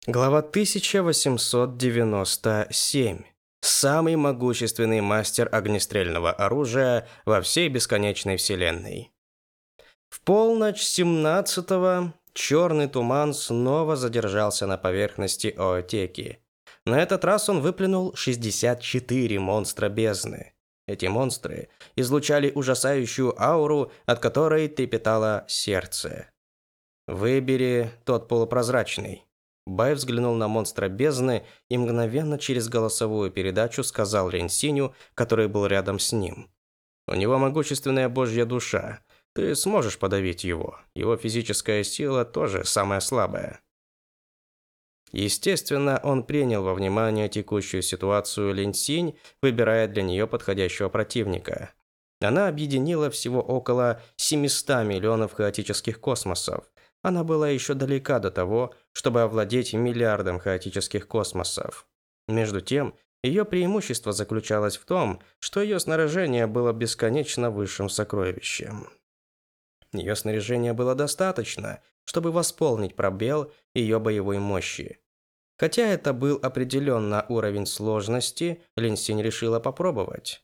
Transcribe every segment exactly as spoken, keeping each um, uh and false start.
Глава тысяча восемьсот девяносто семь. Самый могущественный мастер огнестрельного оружия во всей бесконечной вселенной. В полночь семнадцатого черный туман снова задержался на поверхности Оотеки. На этот раз он выплюнул шестьдесят четыре монстра бездны. Эти монстры излучали ужасающую ауру, от которой трепетало сердце. «Выбери тот полупрозрачный». Бай взглянул на монстра бездны и мгновенно через голосовую передачу сказал Линь-Синю, который был рядом с ним. «У него могущественная божья душа. Ты сможешь подавить его. Его физическая сила тоже самая слабая». Естественно, он принял во внимание текущую ситуацию Линь-Синь, выбирая для нее подходящего противника. Она объединила всего около семисот миллионов хаотических космосов. Она была еще далека до того, чтобы овладеть миллиардом хаотических космосов. Между тем, ее преимущество заключалось в том, что ее снаряжение было бесконечно высшим сокровищем. Ее снаряжения было достаточно, чтобы восполнить пробел ее боевой мощи. Хотя это был определенно уровень сложности, Линь-Синь решила попробовать.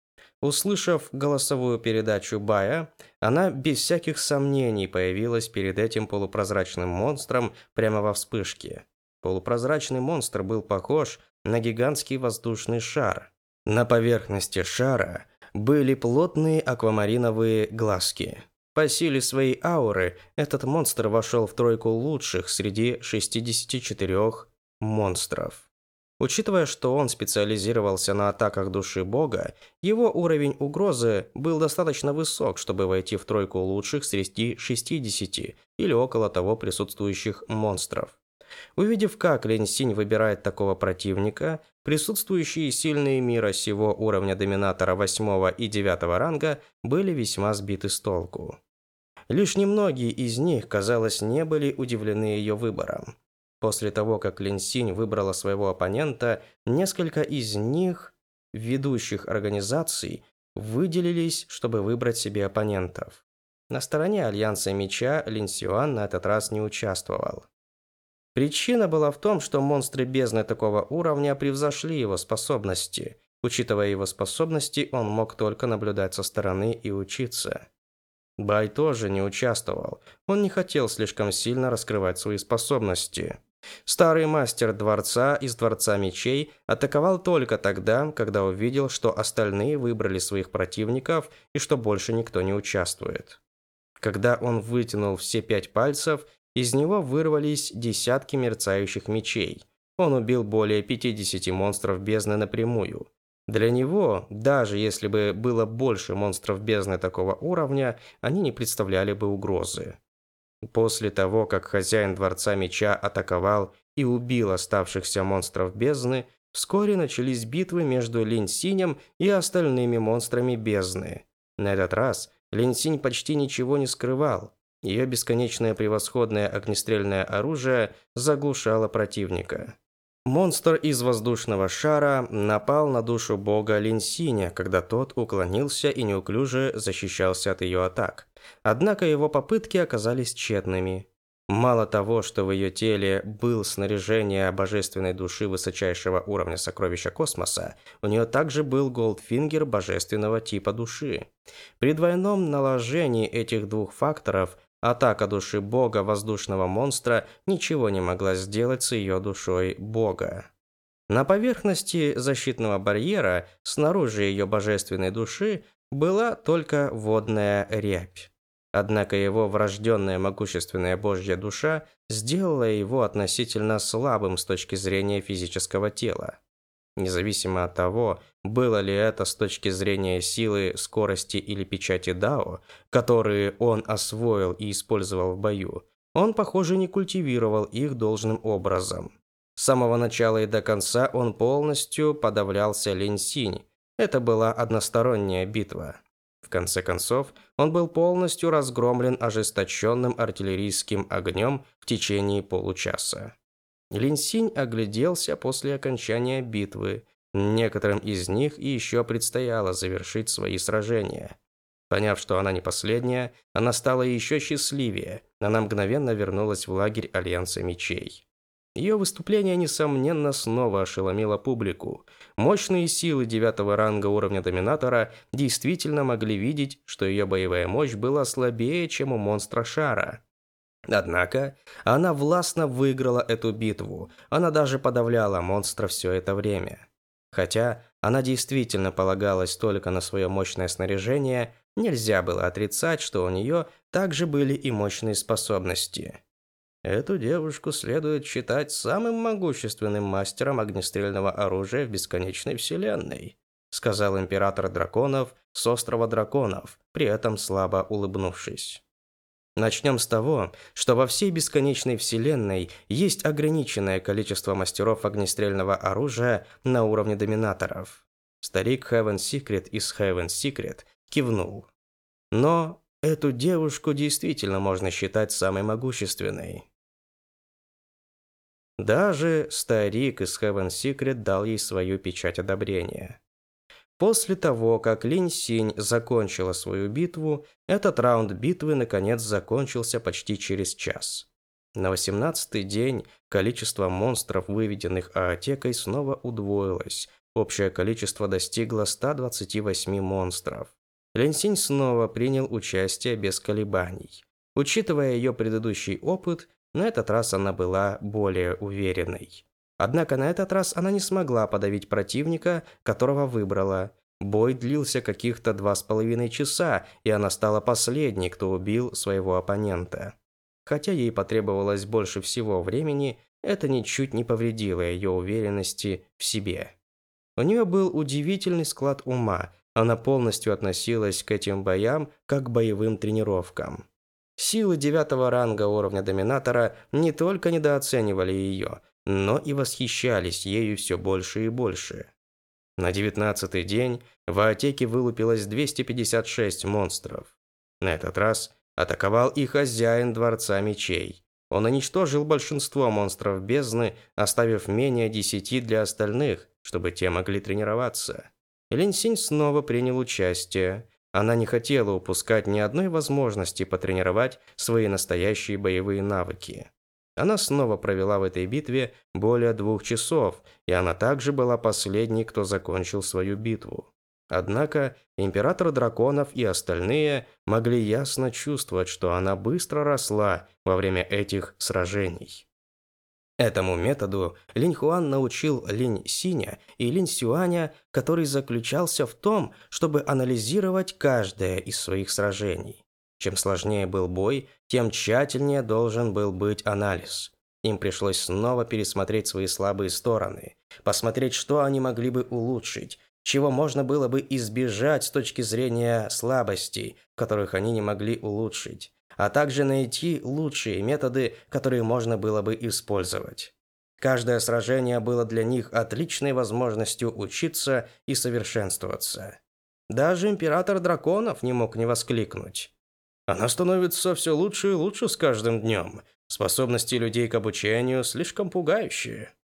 Услышав голосовую передачу Бая, она без всяких сомнений появилась перед этим полупрозрачным монстром прямо во вспышке. Полупрозрачный монстр был похож на гигантский воздушный шар. На поверхности шара были плотные аквамариновые глазки. По силе своей ауры этот монстр вошел в тройку лучших среди шестидесяти четырёх монстров. Учитывая, что он специализировался на атаках души бога, его уровень угрозы был достаточно высок, чтобы войти в тройку лучших среди шестидесяти или около того присутствующих монстров. Увидев, как Линь-Синь выбирает такого противника, присутствующие сильные мира сего уровня доминатора восьмого и девятого ранга были весьма сбиты с толку. Лишь немногие из них, казалось, не были удивлены ее выбором. После того, как Линь-Синь выбрала своего оппонента, несколько из них, ведущих организаций, выделились, чтобы выбрать себе оппонентов. На стороне Альянса Меча Линь-Сюань на этот раз не участвовал. Причина была в том, что монстры бездны такого уровня превзошли его способности. Учитывая его способности, он мог только наблюдать со стороны и учиться. Бай тоже не участвовал. Он не хотел слишком сильно раскрывать свои способности. Старый мастер дворца из Дворца Мечей атаковал только тогда, когда увидел, что остальные выбрали своих противников и что больше никто не участвует. Когда он вытянул все пять пальцев, из него вырвались десятки мерцающих мечей. Он убил более пятидесяти монстров бездны напрямую. Для него, даже если бы было больше монстров бездны такого уровня, они не представляли бы угрозы. После того, как хозяин Дворца Меча атаковал и убил оставшихся монстров бездны, вскоре начались битвы между Линь-Синем и остальными монстрами бездны. На этот раз Линь-Синь почти ничего не скрывал. Ее бесконечное превосходное огнестрельное оружие заглушало противника. Монстр из воздушного шара напал на душу бога Линь-Синя, когда тот уклонился и неуклюже защищался от ее атак. Однако его попытки оказались тщетными. Мало того, что в ее теле был снаряжение божественной души высочайшего уровня сокровища космоса, у нее также был Голдфингер божественного типа души. При двойном наложении этих двух факторов атака души бога воздушного монстра ничего не могла сделать с ее душой бога. На поверхности защитного барьера, снаружи ее божественной души, была только водная рябь. Однако его врожденная могущественная божья душа сделала его относительно слабым с точки зрения физического тела. Независимо от того, было ли это с точки зрения силы, скорости или печати Дао, которые он освоил и использовал в бою, он, похоже, не культивировал их должным образом. С самого начала и до конца он полностью подавлялся Линь-Синь. Это была односторонняя битва. В конце концов, он был полностью разгромлен ожесточенным артиллерийским огнем в течение получаса. Линь-Синь огляделся после окончания битвы. Некоторым из них еще предстояло завершить свои сражения. Поняв, что она не последняя, она стала еще счастливее. Она мгновенно вернулась в лагерь Альянса Мечей. Ее выступление, несомненно, снова ошеломило публику. Мощные силы девятого ранга уровня Доминатора действительно могли видеть, что ее боевая мощь была слабее, чем у монстра шара. Однако, она властно выиграла эту битву, она даже подавляла монстра все это время. Хотя она действительно полагалась только на свое мощное снаряжение, нельзя было отрицать, что у нее также были и мощные способности. Эту девушку следует считать самым могущественным мастером огнестрельного оружия в бесконечной вселенной, сказал император драконов с острова драконов, при этом слабо улыбнувшись. Начнем с того, что во всей бесконечной вселенной есть ограниченное количество мастеров огнестрельного оружия на уровне доминаторов. Старик Heaven Secret из Heaven Secret кивнул. Но эту девушку действительно можно считать самой могущественной. Даже старик из Heaven Secret дал ей свою печать одобрения. После того, как Линь Синь закончила свою битву, этот раунд битвы наконец закончился почти через час. На восемнадцатый день количество монстров, выведенных Аотекой, снова удвоилось. Общее количество достигло ста двадцати восьми монстров. Линь Синь снова принял участие без колебаний. Учитывая ее предыдущий опыт, на этот раз она была более уверенной. Однако на этот раз она не смогла подавить противника, которого выбрала. Бой длился каких-то два с половиной часа, и она стала последней, кто убил своего оппонента. Хотя ей потребовалось больше всего времени, это ничуть не повредило ее уверенности в себе. У нее был удивительный склад ума, она полностью относилась к этим боям как к боевым тренировкам. Силы девятого ранга уровня Доминатора не только недооценивали ее, но и восхищались ею все больше и больше. На девятнадцатый день в Аотеке вылупилось двести пятьдесят шесть монстров. На этот раз атаковал и хозяин Дворца Мечей. Он уничтожил большинство монстров бездны, оставив менее десяти для остальных, чтобы те могли тренироваться. Линь Синь снова принял участие. Она не хотела упускать ни одной возможности потренировать свои настоящие боевые навыки. Она снова провела в этой битве более двух часов, и она также была последней, кто закончил свою битву. Однако император драконов и остальные могли ясно чувствовать, что она быстро росла во время этих сражений. Этому методу Линь Хуан научил Линь Синя и Линь Сюаня, который заключался в том, чтобы анализировать каждое из своих сражений. Чем сложнее был бой, тем тщательнее должен был быть анализ. Им пришлось снова пересмотреть свои слабые стороны, посмотреть, что они могли бы улучшить, чего можно было бы избежать с точки зрения слабостей, которых они не могли улучшить, а также найти лучшие методы, которые можно было бы использовать. Каждое сражение было для них отличной возможностью учиться и совершенствоваться. Даже император драконов не мог не воскликнуть. Она становится все лучше и лучше с каждым днем. Способности людей к обучению слишком пугающие.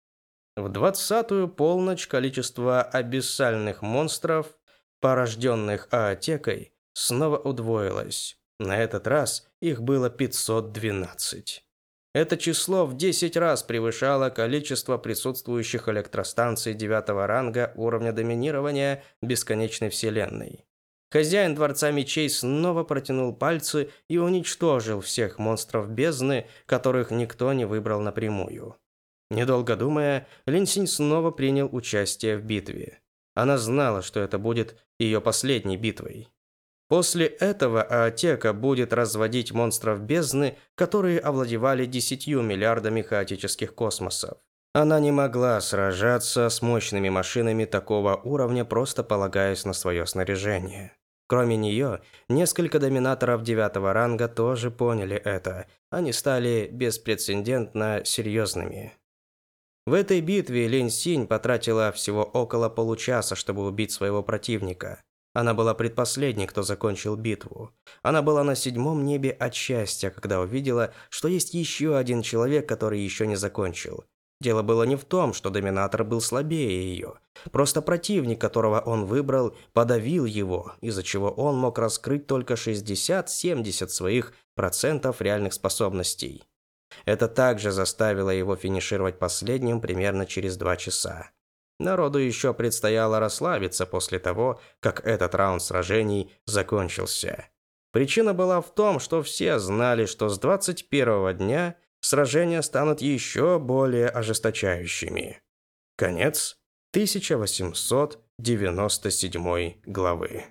В двадцатую полночь количество абиссальных монстров, порожденных Аотекой, снова удвоилось. На этот раз их было пятьсот двенадцать. Это число в десять раз превышало количество присутствующих электростанций девятого ранга уровня доминирования бесконечной вселенной. Хозяин Дворца Мечей снова протянул пальцы и уничтожил всех монстров бездны, которых никто не выбрал напрямую. Недолго думая, Линь Синь снова принял участие в битве. Она знала, что это будет ее последней битвой. После этого Аотека будет разводить монстров бездны, которые овладевали десятью миллиардами хаотических космосов. Она не могла сражаться с мощными машинами такого уровня, просто полагаясь на свое снаряжение. Кроме нее, несколько доминаторов девятого ранга тоже поняли это. Они стали беспрецедентно серьезными. В этой битве Линь Синь потратила всего около получаса, чтобы убить своего противника. Она была предпоследней, кто закончил битву. Она была на седьмом небе от счастья, когда увидела, что есть еще один человек, который еще не закончил. Дело было не в том, что доминатор был слабее ее. Просто противник, которого он выбрал, подавил его, из-за чего он мог раскрыть только шестьдесят-семьдесят своих процентов реальных способностей. Это также заставило его финишировать последним примерно через два часа. Народу еще предстояло расслабиться после того, как этот раунд сражений закончился. Причина была в том, что все знали, что с двадцать первого дня сражения станут еще более ожесточающими. Конец тысяча восемьсот девяносто седьмой главы.